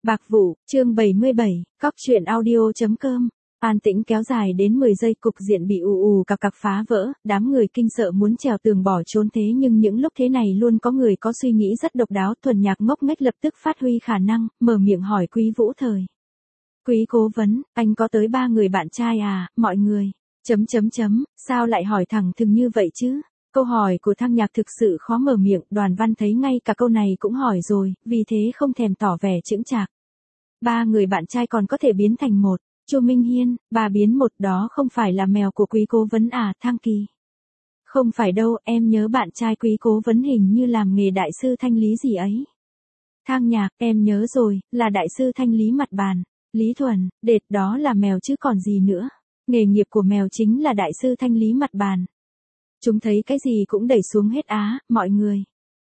Bạc Vụ, chương 77, cóc truyện audio.com. An tĩnh kéo dài đến 10 giây, cục diện bị ù cặc phá vỡ, đám người kinh sợ muốn trèo tường bỏ trốn, thế nhưng những lúc thế này luôn có người có suy nghĩ rất độc đáo. Thuần Nhạc ngốc nghếch lập tức phát huy khả năng, mở miệng hỏi Quý Vũ Thời. Quý cố vấn, anh có tới 3 người bạn trai à, mọi người. Sao lại hỏi thẳng thừng như vậy chứ? Câu hỏi của Thăng Nhạc thực sự khó mở miệng, Đoàn Văn thấy ngay cả câu này cũng hỏi rồi, vì thế không thèm tỏ vẻ chững chạc. 3 người bạn trai còn có thể biến thành một. Chu Minh Hiên, 3 biến 1 đó không phải là mèo của Quý cố vấn à, Thăng Kỳ? Không phải đâu, em nhớ bạn trai Quý cố vấn hình như làm nghề đại sư thanh lý gì ấy. Thăng Nhạc, em nhớ rồi, là đại sư thanh lý mặt bàn. Lý Thuần, đệt, đó là mèo chứ còn gì nữa. Nghề nghiệp của mèo chính là đại sư thanh lý mặt bàn. Chúng thấy cái gì cũng đẩy xuống hết á, mọi người.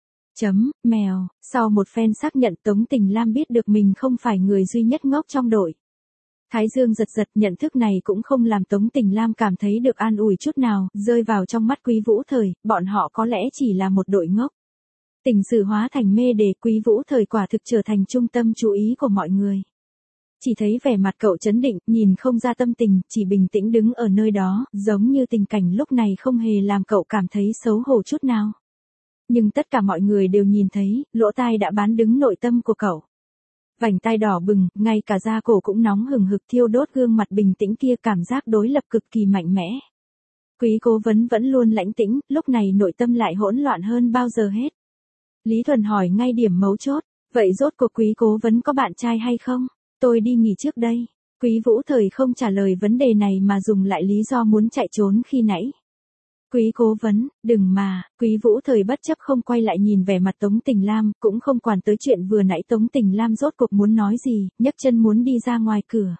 Mèo, sau một phen xác nhận, Tống Tình Lam biết được mình không phải người duy nhất ngốc trong đội. Thái dương giật, nhận thức này cũng không làm Tống Tình Lam cảm thấy được an ủi chút nào, rơi vào trong mắt Quý Vũ Thời, bọn họ có lẽ chỉ là một đội ngốc. Tình sự hóa thành mê để Quý Vũ Thời quả thực trở thành trung tâm chú ý của mọi người. Chỉ thấy vẻ mặt cậu trấn định, nhìn không ra tâm tình, chỉ bình tĩnh đứng ở nơi đó, giống như tình cảnh lúc này không hề làm cậu cảm thấy xấu hổ chút nào. Nhưng tất cả mọi người đều nhìn thấy, lỗ tai đã bán đứng nội tâm của cậu. Vành tai đỏ bừng, ngay cả da cổ cũng nóng hừng hực thiêu đốt, gương mặt bình tĩnh kia cảm giác đối lập cực kỳ mạnh mẽ. Quý cố vấn vẫn luôn lãnh tĩnh, lúc này nội tâm lại hỗn loạn hơn bao giờ hết. Lý Thuần hỏi ngay điểm mấu chốt, vậy rốt cuộc Quý cố vấn có bạn trai hay không? Tôi đi nghỉ trước đây. Quý Vũ Thời không trả lời vấn đề này mà dùng lại lý do muốn chạy trốn khi nãy. Quý cố vấn, đừng mà. Quý Vũ Thời bất chấp không quay lại nhìn vẻ mặt Tống Tình Lam, cũng không quản tới chuyện vừa nãy Tống Tình Lam rốt cuộc muốn nói gì, nhấc chân muốn đi ra ngoài cửa.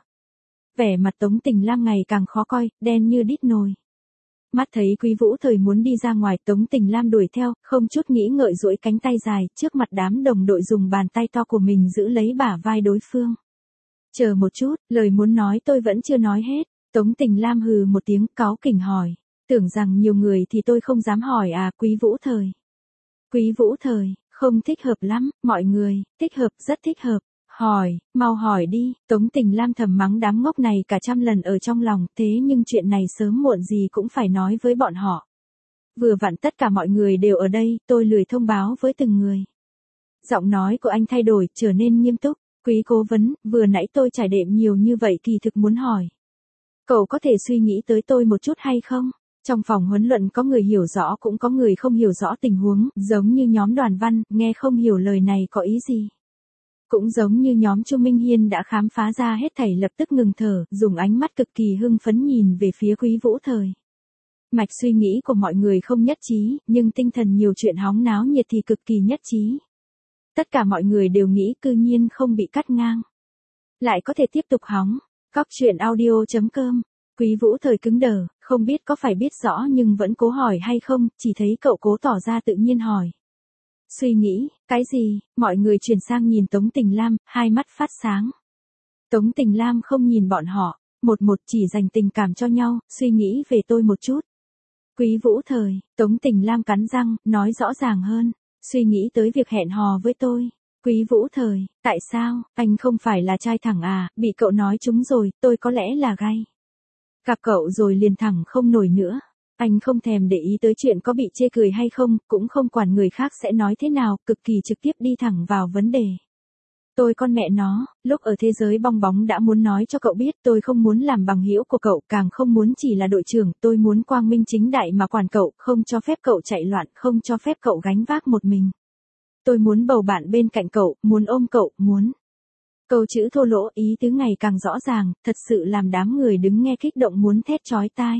Vẻ mặt Tống Tình Lam ngày càng khó coi, đen như đít nồi. Mắt thấy Quý Vũ Thời muốn đi ra ngoài, Tống Tình Lam đuổi theo, không chút nghĩ ngợi duỗi cánh tay dài, trước mặt đám đồng đội dùng bàn tay to của mình giữ lấy bả vai đối phương. Chờ một chút, lời muốn nói tôi vẫn chưa nói hết. Tống Tình Lam hừ một tiếng, cáu kỉnh hỏi. Tưởng rằng nhiều người thì tôi không dám hỏi à, Quý Vũ Thời. Quý Vũ Thời, không thích hợp lắm, mọi người, thích hợp, rất thích hợp. Hỏi, mau hỏi đi. Tống Tình Lam thầm mắng đám ngốc này cả trăm lần ở trong lòng, thế nhưng chuyện này sớm muộn gì cũng phải nói với bọn họ. Vừa vặn tất cả mọi người đều ở đây, tôi lười thông báo với từng người. Giọng nói của anh thay đổi, trở nên nghiêm túc. Quý cố vấn, vừa nãy tôi trải đệm nhiều như vậy thì thực muốn hỏi. Cậu có thể suy nghĩ tới tôi một chút hay không? Trong phòng huấn luyện có người hiểu rõ cũng có người không hiểu rõ tình huống, giống như nhóm Đoàn Văn, nghe không hiểu lời này có ý gì. Cũng giống như nhóm Chu Minh Hiên đã khám phá ra hết thảy, lập tức ngừng thở, dùng ánh mắt cực kỳ hưng phấn nhìn về phía Quý Vũ Thời. Mạch suy nghĩ của mọi người không nhất trí, nhưng tinh thần nhiều chuyện hóng náo nhiệt thì cực kỳ nhất trí. Tất cả mọi người đều nghĩ cư nhiên không bị cắt ngang. Lại có thể tiếp tục hóng. Cóc truyện audio.com. Quý Vũ Thời cứng đờ, không biết có phải biết rõ nhưng vẫn cố hỏi hay không, chỉ thấy cậu cố tỏ ra tự nhiên hỏi. Suy nghĩ, cái gì? Mọi người chuyển sang nhìn Tống Tình Lam, hai mắt phát sáng. Tống Tình Lam không nhìn bọn họ, một chỉ dành tình cảm cho nhau, suy nghĩ về tôi một chút. Quý Vũ Thời, Tống Tình Lam cắn răng, nói rõ ràng hơn. Suy nghĩ tới việc hẹn hò với tôi. Quý Vũ Thời, tại sao, anh không phải là trai thẳng à, bị cậu nói trúng rồi, tôi có lẽ là gay. Gặp cậu rồi liền thẳng không nổi nữa. Anh không thèm để ý tới chuyện có bị chê cười hay không, cũng không quản người khác sẽ nói thế nào, cực kỳ trực tiếp đi thẳng vào vấn đề. Tôi con mẹ nó, lúc ở thế giới bong bóng đã muốn nói cho cậu biết tôi không muốn làm bằng hữu của cậu, càng không muốn chỉ là đội trưởng, tôi muốn quang minh chính đại mà quản cậu, không cho phép cậu chạy loạn, không cho phép cậu gánh vác một mình. Tôi muốn bầu bạn bên cạnh cậu, muốn ôm cậu, muốn. Câu chữ thô lỗ, ý tứ ngày càng rõ ràng, thật sự làm đám người đứng nghe kích động muốn thét chói tai.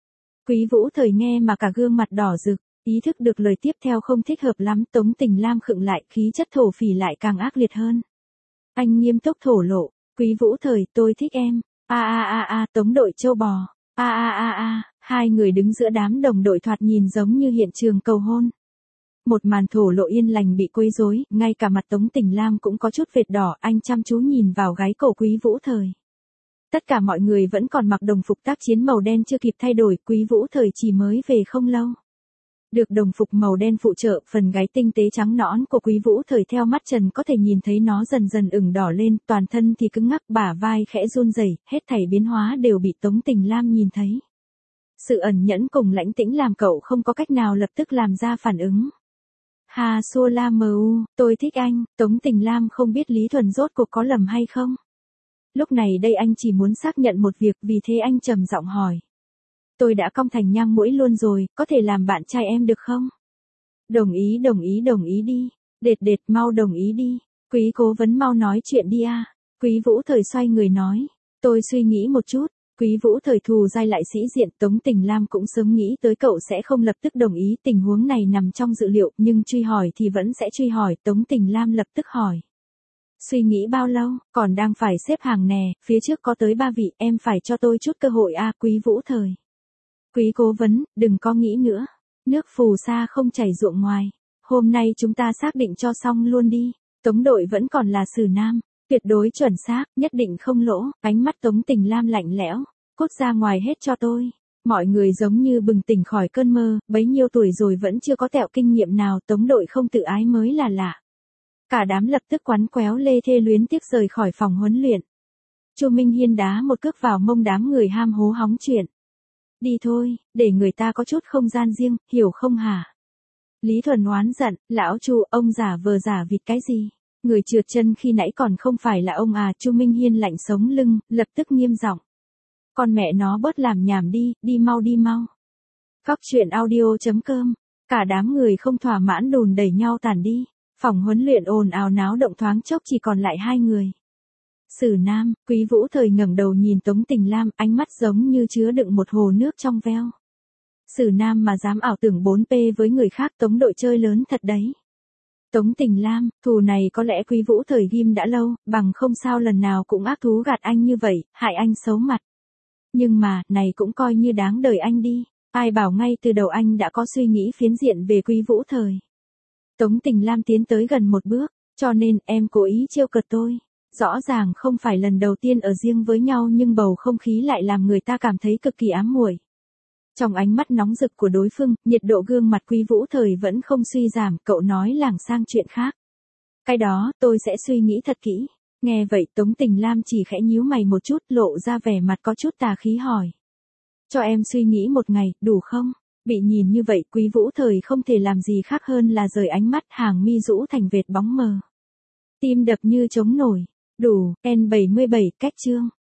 Quý Vũ Thời nghe mà cả gương mặt đỏ rực, ý thức được lời tiếp theo không thích hợp lắm, Tống Tình Lam khựng lại, khí chất thổ phỉ lại càng ác liệt hơn. Anh nghiêm túc thổ lộ, Quý Vũ Thời, tôi thích em. Tống đội châu bò. Hai người đứng giữa đám đồng đội thoạt nhìn giống như hiện trường cầu hôn. Một màn thổ lộ yên lành bị quấy rối, ngay cả mặt Tống Tình Lam cũng có chút vệt đỏ, anh chăm chú nhìn vào gáy cổ Quý Vũ Thời. Tất cả mọi người vẫn còn mặc đồng phục tác chiến màu đen chưa kịp thay đổi, Quý Vũ Thời chỉ mới về không lâu. Được đồng phục màu đen phụ trợ, phần gáy tinh tế trắng nõn của Quý Vũ Thời theo mắt trần có thể nhìn thấy nó dần dần ửng đỏ lên, toàn thân thì cứng ngắc, bả vai khẽ run rẩy, hết thảy biến hóa đều bị Tống Tình Lam nhìn thấy. Sự ẩn nhẫn cùng lãnh tĩnh làm cậu không có cách nào lập tức làm ra phản ứng. Hà Xua La Mu, tôi thích anh, Tống Tình Lam không biết Lý Thuần rốt cuộc có lầm hay không. Lúc này đây anh chỉ muốn xác nhận một việc, vì thế anh trầm giọng hỏi. Tôi đã cong thành nhang mũi luôn rồi, có thể làm bạn trai em được không? Đồng ý đi. Đệt mau đồng ý đi. Quý cố vấn mau nói chuyện đi à. Quý Vũ Thời xoay người nói. Tôi suy nghĩ một chút. Quý Vũ Thời thù dai lại sĩ diện, Tống Tình Lam cũng sớm nghĩ tới cậu sẽ không lập tức đồng ý, tình huống này nằm trong dự liệu, nhưng truy hỏi thì vẫn sẽ truy hỏi, Tống Tình Lam lập tức hỏi. Suy nghĩ bao lâu, còn đang phải xếp hàng nè, phía trước có tới 3 vị, em phải cho tôi chút cơ hội à, Quý Vũ Thời. Quý cố vấn, đừng có nghĩ nữa. Nước phù sa không chảy ruộng ngoài. Hôm nay chúng ta xác định cho xong luôn đi. Tống đội vẫn còn là Sử Nam. Tuyệt đối chuẩn xác, nhất định không lỗ. Ánh mắt Tống Tình Lam lạnh lẽo. Cút ra ngoài hết cho tôi. Mọi người giống như bừng tỉnh khỏi cơn mơ. Bấy nhiêu tuổi rồi vẫn chưa có tẹo kinh nghiệm nào. Tống đội không tự ái mới là lạ. Cả đám lập tức quắn quéo lê thê luyến tiếc rời khỏi phòng huấn luyện. Chu Minh Hiên đá một cước vào mông đám người ham hố hóng chuyện. Đi thôi, để người ta có chút không gian riêng, hiểu không hả? Lý Thuần oán giận, lão Chu, ông giả vờ giả vịt cái gì? Người trượt chân khi nãy còn không phải là ông à? Chu Minh Hiên lạnh sống lưng, lập tức nghiêm giọng. Con mẹ nó bớt làm nhảm đi mau. Góc truyện audio.com. Cả đám người không thỏa mãn đùn đẩy nhau tản đi. Phòng huấn luyện ồn ào náo động, thoáng chốc chỉ còn lại 2 người. Sử Nam, Quý Vũ Thời ngẩng đầu nhìn Tống Tình Lam, ánh mắt giống như chứa đựng một hồ nước trong veo. Sử Nam mà dám ảo tưởng 4P với người khác, Tống đội chơi lớn thật đấy. Tống Tình Lam, thù này có lẽ Quý Vũ Thời ghim đã lâu, bằng không sao lần nào cũng ác thú gạt anh như vậy, hại anh xấu mặt. Nhưng mà, này cũng coi như đáng đời anh đi, ai bảo ngay từ đầu anh đã có suy nghĩ phiến diện về Quý Vũ Thời. Tống Tình Lam tiến tới gần một bước, cho nên em cố ý trêu cợt tôi. Rõ ràng không phải lần đầu tiên ở riêng với nhau nhưng bầu không khí lại làm người ta cảm thấy cực kỳ ám muội. Trong ánh mắt nóng rực của đối phương, nhiệt độ gương mặt Quý Vũ Thời vẫn không suy giảm, cậu nói lảng sang chuyện khác. Cái đó, tôi sẽ suy nghĩ thật kỹ. Nghe vậy Tống Tình Lam chỉ khẽ nhíu mày một chút, lộ ra vẻ mặt có chút tà khí hỏi. Cho em suy nghĩ một ngày, đủ không? Bị nhìn như vậy Quý Vũ Thời không thể làm gì khác hơn là rời ánh mắt, hàng mi rũ thành vệt bóng mờ. Tim đập như trống nổi. Đủ, N77, cách chương.